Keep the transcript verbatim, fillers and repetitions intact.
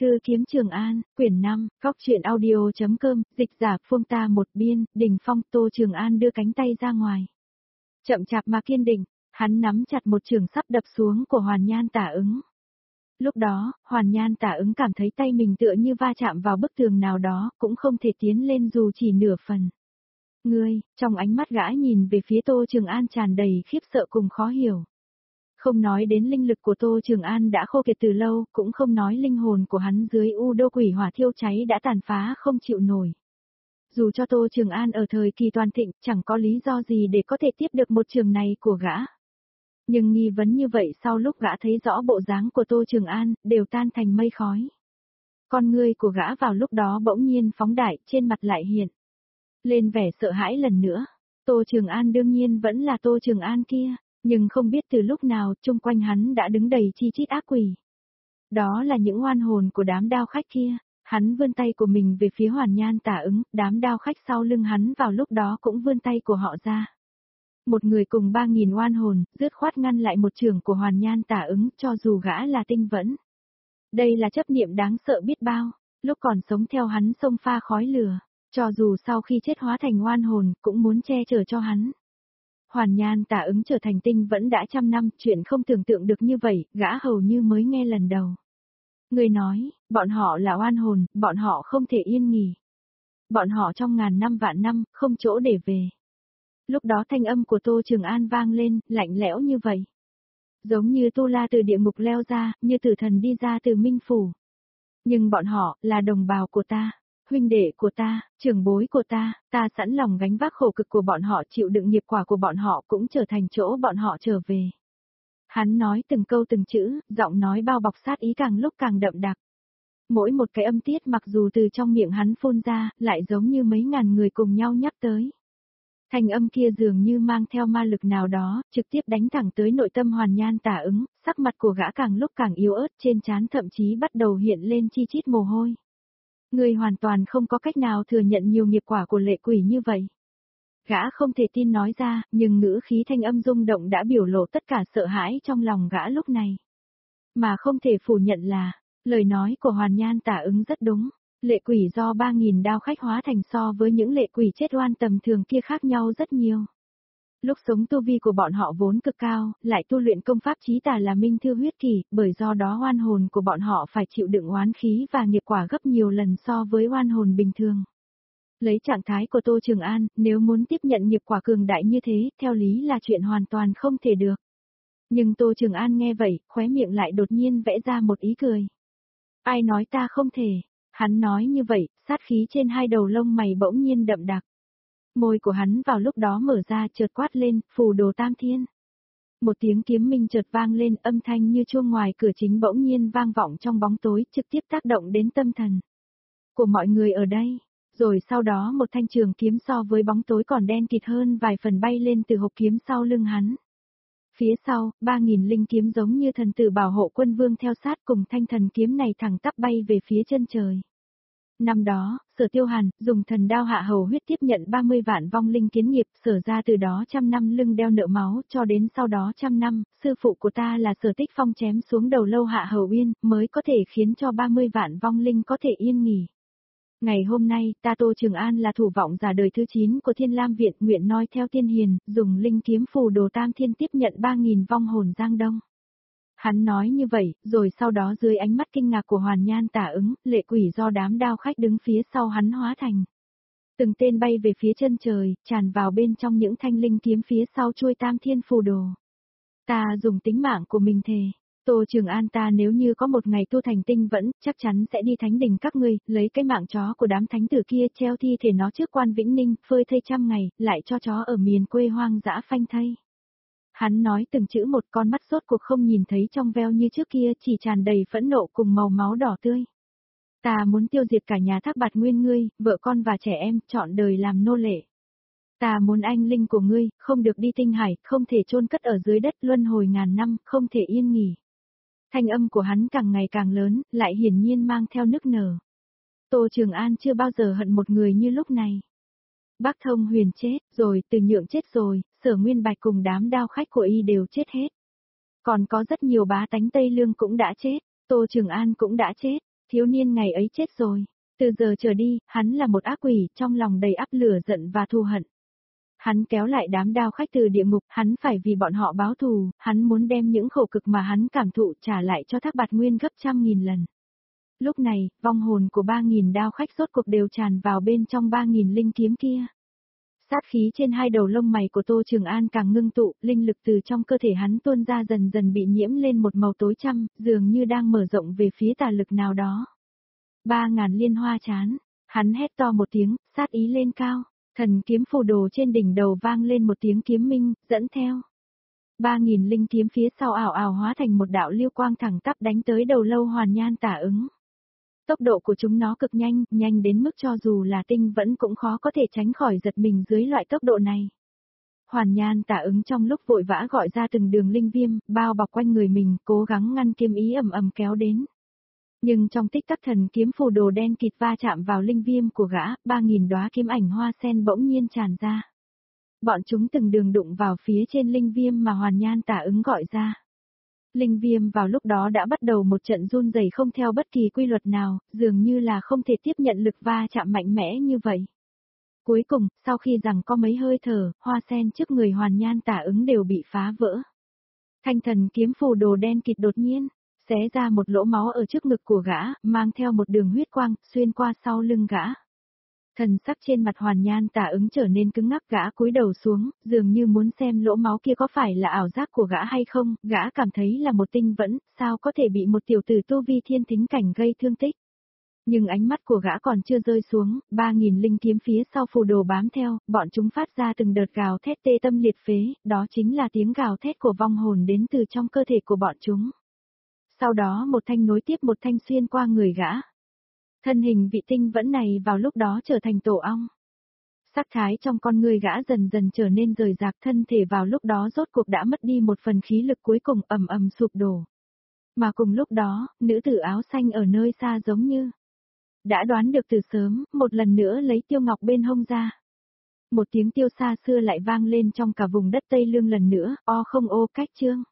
Thư kiếm Trường An, quyển năm, góc truyện audio.com, dịch giả Phương ta một biên, Đình Phong. Tô Trường An đưa cánh tay ra ngoài. Chậm chạp mà kiên định, hắn nắm chặt một trường sắp đập xuống của Hoàn Nhan Tả Ứng. Lúc đó, Hoàn Nhan Tả Ứng cảm thấy tay mình tựa như va chạm vào bức tường nào đó, cũng không thể tiến lên dù chỉ nửa phần. Ngươi, trong ánh mắt gã nhìn về phía Tô Trường An tràn đầy khiếp sợ cùng khó hiểu. Không nói đến linh lực của Tô Trường An đã khô kiệt từ lâu, cũng không nói linh hồn của hắn dưới u đô quỷ hỏa thiêu cháy đã tàn phá không chịu nổi. Dù cho Tô Trường An ở thời kỳ toàn thịnh, chẳng có lý do gì để có thể tiếp được một trường này của gã. Nhưng nghi vấn như vậy sau lúc gã thấy rõ bộ dáng của Tô Trường An, đều tan thành mây khói. Con ngươi của gã vào lúc đó bỗng nhiên phóng đại, trên mặt lại hiện lên vẻ sợ hãi lần nữa. Tô Trường An đương nhiên vẫn là Tô Trường An kia. Nhưng không biết từ lúc nào, chung quanh hắn đã đứng đầy chi chít ác quỷ. Đó là những oan hồn của đám đao khách kia. Hắn vươn tay của mình về phía Hoàn Nhan Tả Ứng, đám đao khách sau lưng hắn vào lúc đó cũng vươn tay của họ ra. Một người cùng ba nghìn oan hồn, dứt khoát ngăn lại một trường của Hoàn Nhan Tả Ứng, cho dù gã là tinh vẫn. Đây là chấp niệm đáng sợ biết bao, lúc còn sống theo hắn xông pha khói lửa, cho dù sau khi chết hóa thành oan hồn, cũng muốn che chở cho hắn. Hoàn Nhan Tả Ứng trở thành tinh vẫn đã trăm năm, chuyện không tưởng tượng được như vậy, gã hầu như mới nghe lần đầu. Người nói, bọn họ là oan hồn, bọn họ không thể yên nghỉ. Bọn họ trong ngàn năm vạn năm, không chỗ để về. Lúc đó thanh âm của Tô Trường An vang lên, lạnh lẽo như vậy. Giống như Tu La từ địa ngục leo ra, như tử thần đi ra từ minh phủ. Nhưng bọn họ, là đồng bào của ta. Huynh đệ của ta, trưởng bối của ta, ta sẵn lòng gánh vác khổ cực của bọn họ, chịu đựng nghiệp quả của bọn họ, cũng trở thành chỗ bọn họ trở về. Hắn nói từng câu từng chữ, giọng nói bao bọc sát ý càng lúc càng đậm đặc. Mỗi một cái âm tiết mặc dù từ trong miệng hắn phun ra, lại giống như mấy ngàn người cùng nhau nhắc tới. Thanh âm kia dường như mang theo ma lực nào đó, trực tiếp đánh thẳng tới nội tâm Hoàn Nhan Tả Ứng, sắc mặt của gã càng lúc càng yếu ớt, trên trán thậm chí bắt đầu hiện lên chi chít mồ hôi. Người hoàn toàn không có cách nào thừa nhận nhiều nghiệp quả của lệ quỷ như vậy. Gã không thể tin nói ra, nhưng ngữ khí thanh âm rung động đã biểu lộ tất cả sợ hãi trong lòng gã lúc này. Mà không thể phủ nhận là, lời nói của Hoàn Nhan Tả Ứng rất đúng, lệ quỷ do ba nghìn đao khách hóa thành so với những lệ quỷ chết oan tầm thường kia khác nhau rất nhiều. Lúc sống tu vi của bọn họ vốn cực cao, lại tu luyện công pháp chí tà là minh thư huyết kỷ, bởi do đó oan hồn của bọn họ phải chịu đựng oán khí và nghiệp quả gấp nhiều lần so với oan hồn bình thường. Lấy trạng thái của Tô Trường An, nếu muốn tiếp nhận nghiệp quả cường đại như thế, theo lý là chuyện hoàn toàn không thể được. Nhưng Tô Trường An nghe vậy, khóe miệng lại đột nhiên vẽ ra một ý cười. Ai nói ta không thể? Hắn nói như vậy, sát khí trên hai đầu lông mày bỗng nhiên đậm đặc. Môi của hắn vào lúc đó mở ra chợt quát lên, phù đồ tam thiên. Một tiếng kiếm minh chợt vang lên, âm thanh như chuông ngoài cửa chính bỗng nhiên vang vọng trong bóng tối, trực tiếp tác động đến tâm thần của mọi người ở đây. Rồi sau đó một thanh trường kiếm so với bóng tối còn đen kịt hơn vài phần bay lên từ hộp kiếm sau lưng hắn. Phía sau, ba nghìn linh kiếm giống như thần tử bảo hộ quân vương theo sát cùng thanh thần kiếm này thẳng tắp bay về phía chân trời. Năm đó, Sở Tiêu Hàn, dùng thần đao hạ hầu huyết tiếp nhận ba mươi vạn vong linh kiến nghiệp, Sở ra từ đó trăm năm lưng đeo nợ máu, cho đến sau đó trăm năm, sư phụ của ta là Sở Tích Phong chém xuống đầu lâu hạ hầu uyên, mới có thể khiến cho ba mươi vạn vong linh có thể yên nghỉ. Ngày hôm nay, ta Tô Trường An là thủ vọng giả đời thứ chín của Thiên Lam Viện, nguyện noi theo tiên hiền, dùng linh kiếm phù đồ tam thiên tiếp nhận ba nghìn vong hồn Giang Đông. Hắn nói như vậy, rồi sau đó dưới ánh mắt kinh ngạc của Hoàn Nhan Tả Ứng, lệ quỷ do đám đao khách đứng phía sau hắn hóa thành. Từng tên bay về phía chân trời, tràn vào bên trong những thanh linh kiếm phía sau chuôi tam thiên phù đồ. Ta dùng tính mạng của mình thề. Tô Trường An ta nếu như có một ngày tu thành tinh vẫn, chắc chắn sẽ đi thánh đình các ngươi, lấy cái mạng chó của đám thánh tử kia treo thi thể nó trước quan Vĩnh Ninh, phơi thây trăm ngày, lại cho chó ở miền quê hoang dã phanh thây. Hắn nói từng chữ một, con mắt sốt cuộc không nhìn thấy trong veo như trước kia, chỉ tràn đầy phẫn nộ cùng màu máu đỏ tươi. Ta muốn tiêu diệt cả nhà Thác Bạt Nguyên ngươi, vợ con và trẻ em, trọn đời làm nô lệ. Ta muốn anh linh của ngươi, không được đi tinh hải, không thể chôn cất ở dưới đất luân hồi ngàn năm, không thể yên nghỉ. Thanh âm của hắn càng ngày càng lớn, lại hiển nhiên mang theo nức nở. Tô Trường An chưa bao giờ hận một người như lúc này. Bác Thông Huyền chết, rồi Từ Nhượng chết rồi, Sở Nguyên Bạch cùng đám đao khách của y đều chết hết. Còn có rất nhiều bá tánh Tây Lương cũng đã chết, Tô Trường An cũng đã chết. Thiếu niên ngày ấy chết rồi. Từ giờ trở đi, hắn là một ác quỷ, trong lòng đầy áp lửa giận và thù hận. Hắn kéo lại đám đao khách từ địa ngục, hắn phải vì bọn họ báo thù, hắn muốn đem những khổ cực mà hắn cảm thụ trả lại cho Thác Bạt Nguyên gấp trăm nghìn lần. Lúc này, vong hồn của ba nghìn đao khách rốt cuộc đều tràn vào bên trong ba nghìn linh kiếm kia. Sát khí trên hai đầu lông mày của Tô Trường An càng ngưng tụ, linh lực từ trong cơ thể hắn tuôn ra dần dần bị nhiễm lên một màu tối tăm, dường như đang mở rộng về phía tà lực nào đó. Ba ngàn liên hoa chán, hắn hét to một tiếng, sát ý lên cao, thần kiếm phù đồ trên đỉnh đầu vang lên một tiếng kiếm minh, dẫn theo. Ba nghìn linh kiếm phía sau ảo ảo hóa thành một đạo lưu quang thẳng tắp đánh tới đầu Lâu Hoàn Nhan Tả Ứng. Tốc độ của chúng nó cực nhanh, nhanh đến mức cho dù là tinh vẫn cũng khó có thể tránh khỏi giật mình dưới loại tốc độ này. Hoàn Nhan Tả Ứng trong lúc vội vã gọi ra từng đường linh viêm, bao bọc quanh người mình, cố gắng ngăn kiếm ý ầm ầm kéo đến. Nhưng trong tích tắc thần kiếm phù đồ đen kịt va chạm vào linh viêm của gã, ba nghìn đóa kiếm ảnh hoa sen bỗng nhiên tràn ra. Bọn chúng từng đường đụng vào phía trên linh viêm mà Hoàn Nhan Tả Ứng gọi ra. Linh viêm vào lúc đó đã bắt đầu một trận run rẩy không theo bất kỳ quy luật nào, dường như là không thể tiếp nhận lực va chạm mạnh mẽ như vậy. Cuối cùng, sau khi rằng có mấy hơi thở, hoa sen trước người Hoàn Nhan Tả Ứng đều bị phá vỡ. Thanh thần kiếm phù đồ đen kịt đột nhiên xé ra một lỗ máu ở trước ngực của gã, mang theo một đường huyết quang, xuyên qua sau lưng gã. Thần sắc trên mặt Hoàn Nhan Tả Ứng trở nên cứng ngắc, gã cúi đầu xuống, dường như muốn xem lỗ máu kia có phải là ảo giác của gã hay không, gã cảm thấy là một tinh vẫn, sao có thể bị một tiểu tử tu vi thiên thính cảnh gây thương tích. Nhưng ánh mắt của gã còn chưa rơi xuống, ba nghìn linh kiếm phía sau phù đồ bám theo, bọn chúng phát ra từng đợt gào thét tê tâm liệt phế, đó chính là tiếng gào thét của vong hồn đến từ trong cơ thể của bọn chúng. Sau đó một thanh nối tiếp một thanh xuyên qua người gã. Thân hình vị tinh vẫn này vào lúc đó trở thành tổ ong. Sắc thái trong con người gã dần dần trở nên rời rạc, thân thể vào lúc đó rốt cuộc đã mất đi một phần khí lực, cuối cùng ầm ầm sụp đổ. Mà cùng lúc đó, nữ tử áo xanh ở nơi xa giống như đã đoán được từ sớm, một lần nữa lấy tiêu ngọc bên hông ra. Một tiếng tiêu xa xưa lại vang lên trong cả vùng đất Tây Lương lần nữa, o không ô cách chương.